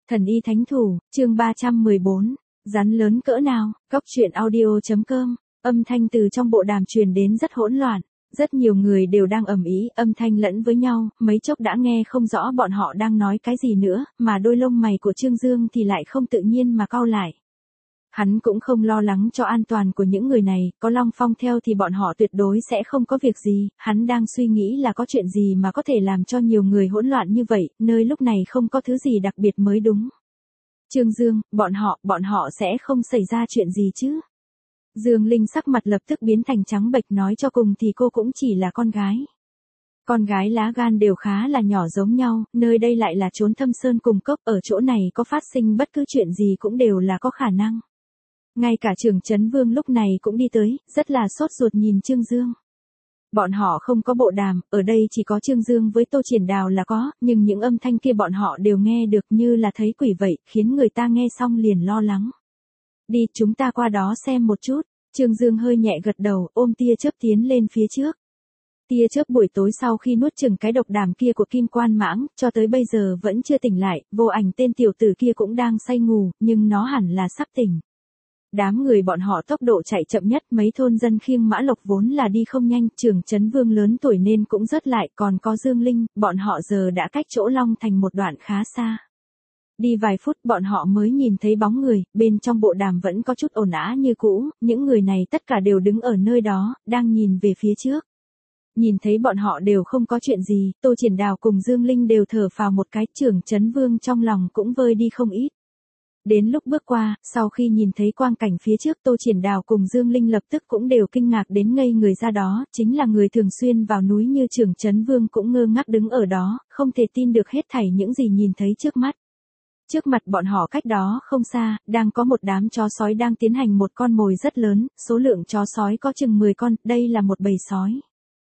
Thần y thánh thủ, chương 314, rắn lớn cỡ nào, Cóc truyện audio.com, âm thanh từ trong bộ đàm truyền đến rất hỗn loạn, rất nhiều người đều đang ầm ĩ, âm thanh lẫn với nhau, mấy chốc đã nghe không rõ bọn họ đang nói cái gì nữa, mà đôi lông mày của Trương Dương thì lại không tự nhiên mà cau lại. Hắn cũng không lo lắng cho an toàn của những người này, có Long Phong theo thì bọn họ tuyệt đối sẽ không có việc gì, hắn đang suy nghĩ là có chuyện gì mà có thể làm cho nhiều người hỗn loạn như vậy, nơi lúc này không có thứ gì đặc biệt mới đúng. Trương Dương, bọn họ sẽ không xảy ra chuyện gì chứ? Dương Linh sắc mặt lập tức biến thành trắng bệch, nói cho cùng thì cô cũng chỉ là con gái. Con gái lá gan đều khá là nhỏ giống nhau, nơi đây lại là chốn thâm sơn cùng cốc, ở chỗ này có phát sinh bất cứ chuyện gì cũng đều là có khả năng. Ngay cả trưởng trấn Vương lúc này cũng đi tới, rất là sốt ruột nhìn Trương Dương. Bọn họ không có bộ đàm, ở đây chỉ có Trương Dương với Tô Triển Đào là có, nhưng những âm thanh kia bọn họ đều nghe được như là thấy quỷ vậy, khiến người ta nghe xong liền lo lắng. Đi, chúng ta qua đó xem một chút. Trương Dương hơi nhẹ gật đầu, ôm tia chớp tiến lên phía trước. Tia chớp buổi tối sau khi nuốt chừng cái độc đàm kia của Kim Quan Mãng, cho tới bây giờ vẫn chưa tỉnh lại, Vô Ảnh tên tiểu tử kia cũng đang say ngủ, nhưng nó hẳn là sắp tỉnh. Đám người bọn họ tốc độ chạy chậm nhất, mấy thôn dân khiêng mã lộc vốn là đi không nhanh, trưởng trấn Vương lớn tuổi nên cũng rớt lại, còn có Dương Linh, bọn họ giờ đã cách chỗ Long Thành một đoạn khá xa. Đi vài phút bọn họ mới nhìn thấy bóng người, bên trong bộ đàm vẫn có chút ồn ào như cũ, những người này tất cả đều đứng ở nơi đó, đang nhìn về phía trước. Nhìn thấy bọn họ đều không có chuyện gì, Tô Triển Đào cùng Dương Linh đều thở phào một cái, trưởng trấn Vương trong lòng cũng vơi đi không ít. Đến lúc bước qua, sau khi nhìn thấy quang cảnh phía trước, Tô Triển Đào cùng Dương Linh lập tức cũng đều kinh ngạc đến ngây người ra, đó chính là người thường xuyên vào núi như trưởng trấn Vương cũng ngơ ngác đứng ở đó, không thể tin được hết thảy những gì nhìn thấy trước mắt. Trước mặt bọn họ cách đó không xa, đang có một đám chó sói đang tiến hành một con mồi rất lớn, số lượng chó sói có chừng 10 con, đây là một bầy sói.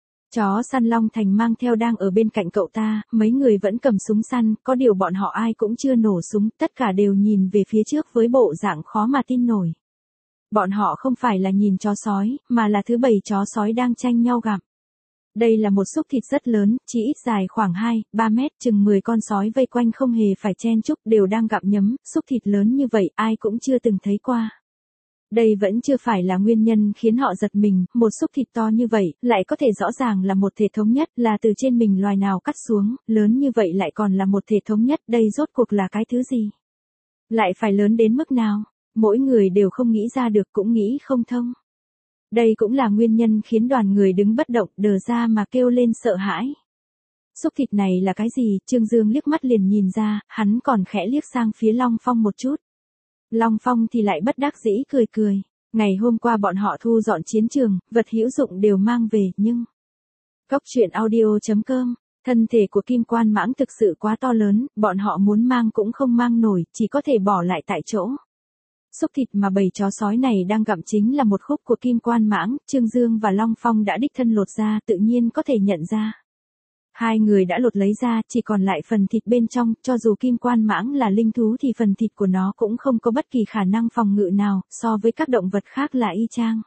Chó săn Long Thành mang theo đang ở bên cạnh cậu ta, mấy người vẫn cầm súng săn, có điều bọn họ ai cũng chưa nổ súng, tất cả đều nhìn về phía trước với bộ dạng khó mà tin nổi. Bọn họ không phải là nhìn chó sói, mà là thứ bầy chó sói đang tranh nhau gặm. Đây là một xúc thịt rất lớn, chỉ ít dài khoảng 2-3 mét, chừng 10 con sói vây quanh không hề phải chen chúc, đều đang gặm nhấm, xúc thịt lớn như vậy ai cũng chưa từng thấy qua. Đây vẫn chưa phải là nguyên nhân khiến họ giật mình, một xúc thịt to như vậy, lại có thể rõ ràng là một thể thống nhất, là từ trên mình loài nào cắt xuống, lớn như vậy lại còn là một thể thống nhất, đây rốt cuộc là cái thứ gì? Lại phải lớn đến mức nào? Mỗi người đều không nghĩ ra được, cũng nghĩ không thông. Đây cũng là nguyên nhân khiến đoàn người đứng bất động, đờ ra mà kêu lên sợ hãi. Xúc thịt này là cái gì? Trương Dương liếc mắt liền nhìn ra, hắn còn khẽ liếc sang phía Long Phong một chút. Long Phong thì lại bất đắc dĩ cười cười. Ngày hôm qua bọn họ thu dọn chiến trường, vật hữu dụng đều mang về, nhưng... Cóc truyện audio.com, thân thể của Kim Quan Mãng thực sự quá to lớn, bọn họ muốn mang cũng không mang nổi, chỉ có thể bỏ lại tại chỗ. Xúc thịt mà bầy chó sói này đang gặm chính là một khúc của Kim Quan Mãng, Trương Dương và Long Phong đã đích thân lột ra, tự nhiên có thể nhận ra. Hai người đã lột lấy ra, chỉ còn lại phần thịt bên trong, cho dù Kim Quan Mãng là linh thú thì phần thịt của nó cũng không có bất kỳ khả năng phòng ngự nào, so với các động vật khác là y chang.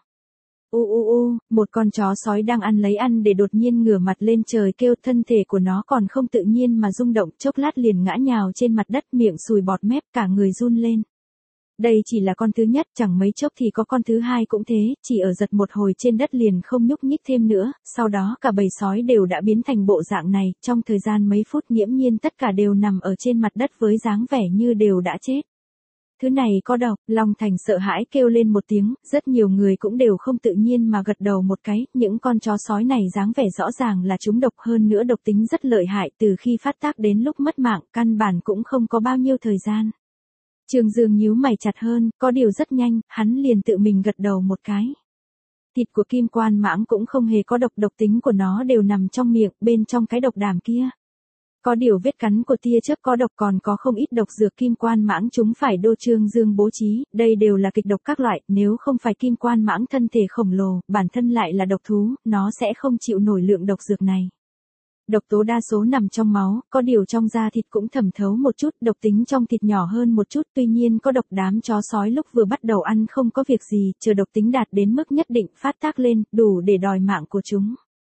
Một con chó sói đang ăn lấy ăn để đột nhiên ngửa mặt lên trời kêu, thân thể của nó còn không tự nhiên mà rung động, chốc lát liền ngã nhào trên mặt đất, miệng sùi bọt mép, cả người run lên. Đây chỉ là con thứ nhất, chẳng mấy chốc thì có con thứ hai cũng thế, chỉ ở giật một hồi trên đất liền không nhúc nhích thêm nữa, sau đó cả bầy sói đều đã biến thành bộ dạng này, trong thời gian mấy phút nghiễm nhiên tất cả đều nằm ở trên mặt đất với dáng vẻ như đều đã chết. Thứ này có độc, Long Thành sợ hãi kêu lên một tiếng, rất nhiều người cũng đều không tự nhiên mà gật đầu một cái, những con chó sói này dáng vẻ rõ ràng là chúng độc, hơn nữa độc tính rất lợi hại, từ khi phát tác đến lúc mất mạng, căn bản cũng không có bao nhiêu thời gian. Trương Dương nhíu mày chặt hơn, có điều rất nhanh, hắn liền tự mình gật đầu một cái. Thịt của Kim Quan Mãng cũng không hề có độc, độc tính của nó đều nằm trong miệng, bên trong cái độc đàm kia. Có điều vết cắn của tia chớp có độc, còn có không ít độc dược Kim Quan Mãng chúng phải đô Trương Dương bố trí, đây đều là kịch độc các loại, nếu không phải Kim Quan Mãng thân thể khổng lồ, bản thân lại là độc thú, nó sẽ không chịu nổi lượng độc dược này. Độc tố đa số nằm trong máu, có điều trong da thịt cũng thẩm thấu một chút, độc tính trong thịt nhỏ hơn một chút, tuy nhiên có độc, đám chó sói lúc vừa bắt đầu ăn không có việc gì, chờ độc tính đạt đến mức nhất định phát tác lên, đủ để đòi mạng của chúng.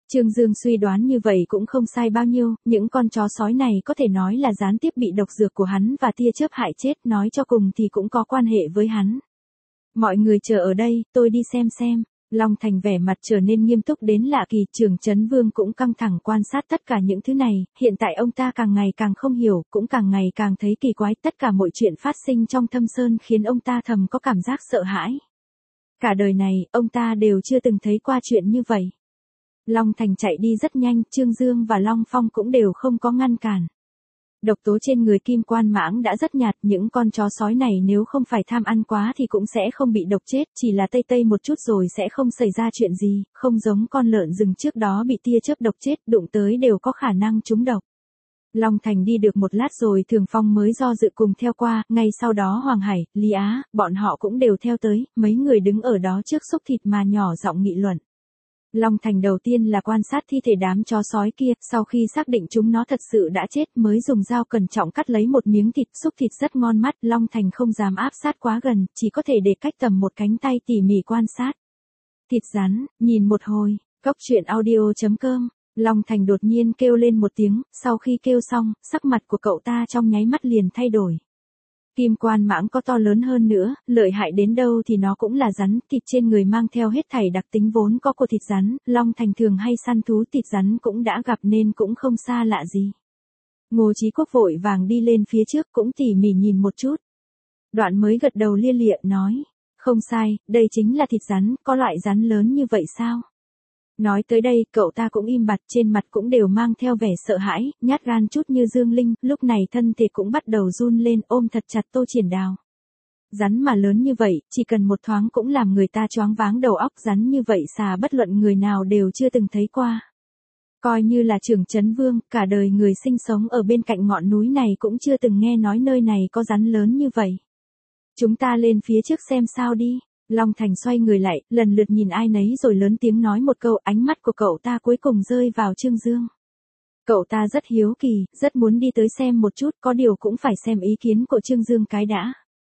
Trương Dương suy đoán như vậy cũng không sai bao nhiêu, những con chó sói này có thể nói là gián tiếp bị độc dược của hắn và tia chớp hại chết, nói cho cùng thì cũng có quan hệ với hắn. Mọi người chờ ở đây, tôi đi xem. Long Thành vẻ mặt trở nên nghiêm túc đến lạ kỳ, Trưởng Trấn Vương cũng căng thẳng quan sát tất cả những thứ này, hiện tại ông ta càng ngày càng không hiểu, cũng càng ngày càng thấy kỳ quái, tất cả mọi chuyện phát sinh trong Thâm Sơn khiến ông ta thầm có cảm giác sợ hãi. Cả đời này, ông ta đều chưa từng thấy qua chuyện như vậy. Long Thành chạy đi rất nhanh, Trương Dương và Long Phong cũng đều không có ngăn cản. Độc tố trên người Kim Quan Mãng đã rất nhạt, những con chó sói này nếu không phải tham ăn quá thì cũng sẽ không bị độc chết, chỉ là tây một chút rồi sẽ không xảy ra chuyện gì, không giống con lợn rừng trước đó bị tia chớp độc chết, đụng tới đều có khả năng trúng độc. Long Thành đi được một lát rồi Thường Phong mới do dự cùng theo qua, ngay sau đó Hoàng Hải, Lý Á, bọn họ cũng đều theo tới, mấy người đứng ở đó trước xúc thịt mà nhỏ giọng nghị luận. Long Thành đầu tiên là quan sát thi thể đám chó sói kia, sau khi xác định chúng nó thật sự đã chết mới dùng dao cẩn trọng cắt lấy một miếng thịt, xúc thịt rất ngon mắt, Long Thành không dám áp sát quá gần, chỉ có thể để cách tầm một cánh tay tỉ mỉ quan sát. Thịt rắn, nhìn một hồi, Cốc Truyện Audio.com, Long Thành đột nhiên kêu lên một tiếng, sau khi kêu xong, sắc mặt của cậu ta trong nháy mắt liền thay đổi. Kim Quan Mãng có to lớn hơn nữa, lợi hại đến đâu thì nó cũng là rắn, thịt trên người mang theo hết thảy đặc tính vốn có của thịt rắn, Long Thành thường hay săn thú thịt rắn cũng đã gặp nên cũng không xa lạ gì. Ngô Chí Quốc vội vàng đi lên phía trước cũng tỉ mỉ nhìn một chút. Đoạn mới gật đầu lia lịa nói, không sai, đây chính là thịt rắn, có loại rắn lớn như vậy sao? Nói tới đây, cậu ta cũng im bặt, trên mặt cũng đều mang theo vẻ sợ hãi, nhát gan chút như Dương Linh, lúc này thân thể cũng bắt đầu run lên, ôm thật chặt Tô Triển Đào. Rắn mà lớn như vậy, chỉ cần một thoáng cũng làm người ta choáng váng đầu óc, rắn như vậy xà bất luận người nào đều chưa từng thấy qua. Coi như là Trưởng Trấn Vương, cả đời người sinh sống ở bên cạnh ngọn núi này cũng chưa từng nghe nói nơi này có rắn lớn như vậy. Chúng ta lên phía trước xem sao đi. Long Thành xoay người lại, lần lượt nhìn ai nấy rồi lớn tiếng nói một câu, ánh mắt của cậu ta cuối cùng rơi vào Trương Dương. Cậu ta rất hiếu kỳ, rất muốn đi tới xem một chút, có điều cũng phải xem ý kiến của Trương Dương cái đã.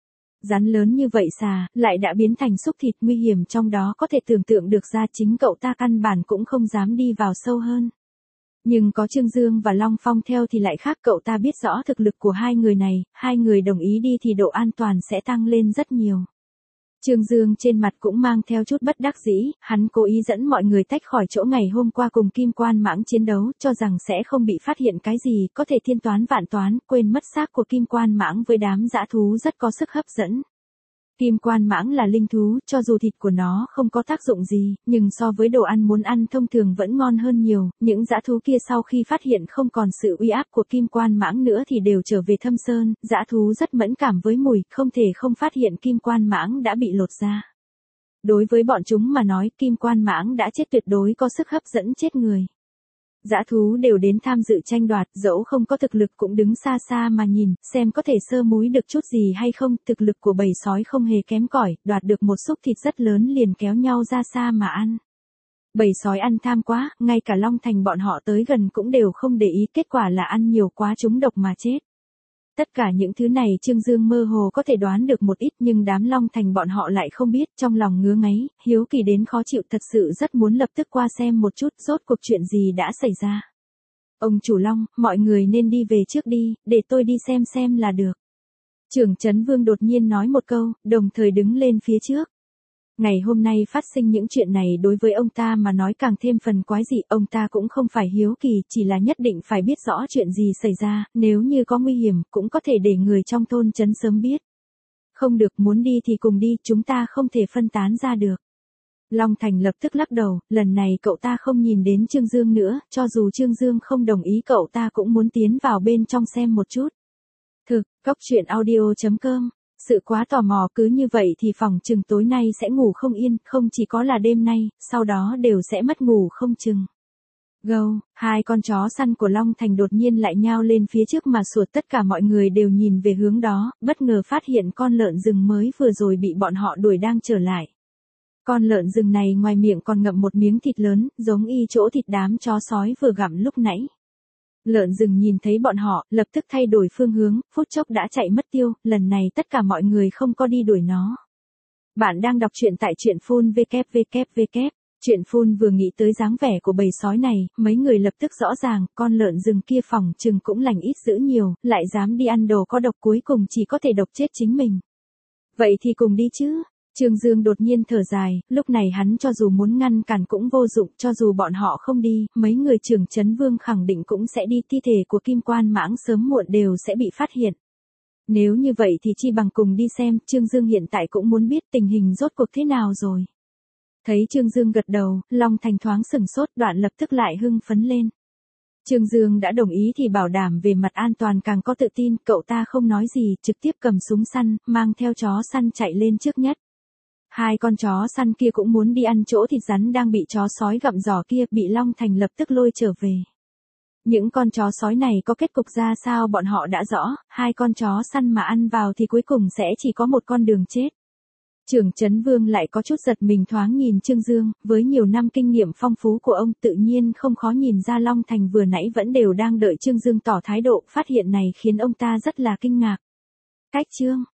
Rắn lớn như vậy xà, lại đã biến thành xúc thịt, nguy hiểm trong đó có thể tưởng tượng được ra, chính cậu ta căn bản cũng không dám đi vào sâu hơn. Nhưng có Trương Dương và Long Phong theo thì lại khác, cậu ta biết rõ thực lực của hai người này, hai người đồng ý đi thì độ an toàn sẽ tăng lên rất nhiều. Trương Dương trên mặt cũng mang theo chút bất đắc dĩ, hắn cố ý dẫn mọi người tách khỏi chỗ ngày hôm qua cùng Kim Quan Mãng chiến đấu, cho rằng sẽ không bị phát hiện cái gì, có thể thiên toán vạn toán, quên mất xác của Kim Quan Mãng với đám dã thú rất có sức hấp dẫn. Kim Quan Mãng là linh thú, cho dù thịt của nó không có tác dụng gì, nhưng so với đồ ăn muốn ăn thông thường vẫn ngon hơn nhiều, những dã thú kia sau khi phát hiện không còn sự uy áp của Kim Quan Mãng nữa thì đều trở về Thâm Sơn, dã thú rất mẫn cảm với mùi, không thể không phát hiện Kim Quan Mãng đã bị lột da. Đối với bọn chúng mà nói, Kim Quan Mãng đã chết tuyệt đối có sức hấp dẫn chết người. Dã thú đều đến tham dự tranh đoạt, dẫu không có thực lực cũng đứng xa xa mà nhìn, xem có thể sơ múi được chút gì hay không, thực lực của bầy sói không hề kém cỏi, đoạt được một xúc thịt rất lớn liền kéo nhau ra xa mà ăn. Bầy sói ăn tham quá, ngay cả Long Thành bọn họ tới gần cũng đều không để ý, kết quả là ăn nhiều quá trúng độc mà chết. Tất cả những thứ này Trương Dương mơ hồ có thể đoán được một ít, nhưng đám Long Thành bọn họ lại không biết, trong lòng ngứa ngáy, hiếu kỳ đến khó chịu, thật sự rất muốn lập tức qua xem một chút, rốt cuộc chuyện gì đã xảy ra. Ông chủ Long, mọi người nên đi về trước đi, để tôi đi xem là được. Trưởng Trấn Vương đột nhiên nói một câu, đồng thời đứng lên phía trước. Ngày hôm nay phát sinh những chuyện này đối với ông ta mà nói càng thêm phần quái dị, ông ta cũng không phải hiếu kỳ, chỉ là nhất định phải biết rõ chuyện gì xảy ra, nếu như có nguy hiểm, cũng có thể để người trong thôn trấn sớm biết. Không được, muốn đi thì cùng đi, chúng ta không thể phân tán ra được. Long Thành lập tức lắc đầu, lần này cậu ta không nhìn đến Trương Dương nữa, cho dù Trương Dương không đồng ý cậu ta cũng muốn tiến vào bên trong xem một chút. Thực, Cốc Truyện Audio.com. Sự quá tò mò cứ như vậy thì phòng chừng tối nay sẽ ngủ không yên, không chỉ có là đêm nay, sau đó đều sẽ mất ngủ không chừng. Gâu, hai con chó săn của Long Thành đột nhiên lại nhao lên phía trước mà sủa, tất cả mọi người đều nhìn về hướng đó, bất ngờ phát hiện con lợn rừng mới vừa rồi bị bọn họ đuổi đang trở lại. Con lợn rừng này ngoài miệng còn ngậm một miếng thịt lớn, giống y chỗ thịt đám chó sói vừa gặm lúc nãy. Lợn rừng nhìn thấy bọn họ, lập tức thay đổi phương hướng, phút chốc đã chạy mất tiêu, lần này tất cả mọi người không có đi đuổi nó. Bạn đang đọc truyện tại truyện full www. Chuyện phun vừa nghĩ tới dáng vẻ của bầy sói này, mấy người lập tức rõ ràng, con lợn rừng kia phỏng chừng cũng lành ít dữ nhiều, lại dám đi ăn đồ có độc cuối cùng chỉ có thể độc chết chính mình. Vậy thì cùng đi chứ. Trương Dương đột nhiên thở dài, lúc này hắn cho dù muốn ngăn cản cũng vô dụng, cho dù bọn họ không đi, mấy người trưởng trấn Vương khẳng định cũng sẽ đi, thi thể của Kim Quan Mãng sớm muộn đều sẽ bị phát hiện. Nếu như vậy thì chi bằng cùng đi xem, Trương Dương hiện tại cũng muốn biết tình hình rốt cuộc thế nào rồi. Thấy Trương Dương gật đầu, Long Thành thoáng sửng sốt, đoạn lập tức lại hưng phấn lên. Trương Dương đã đồng ý thì bảo đảm về mặt an toàn càng có tự tin, cậu ta không nói gì, trực tiếp cầm súng săn, mang theo chó săn chạy lên trước nhất. Hai con chó săn kia cũng muốn đi ăn chỗ thịt rắn đang bị chó sói gặm giò kia, bị Long Thành lập tức lôi trở về. Những con chó sói này có kết cục ra sao bọn họ đã rõ, hai con chó săn mà ăn vào thì cuối cùng sẽ chỉ có một con đường chết. Trưởng trấn Vương lại có chút giật mình, thoáng nhìn Trương Dương, với nhiều năm kinh nghiệm phong phú của ông tự nhiên không khó nhìn ra Long Thành vừa nãy vẫn đều đang đợi Trương Dương tỏ thái độ, phát hiện này khiến ông ta rất là kinh ngạc. Cách Trương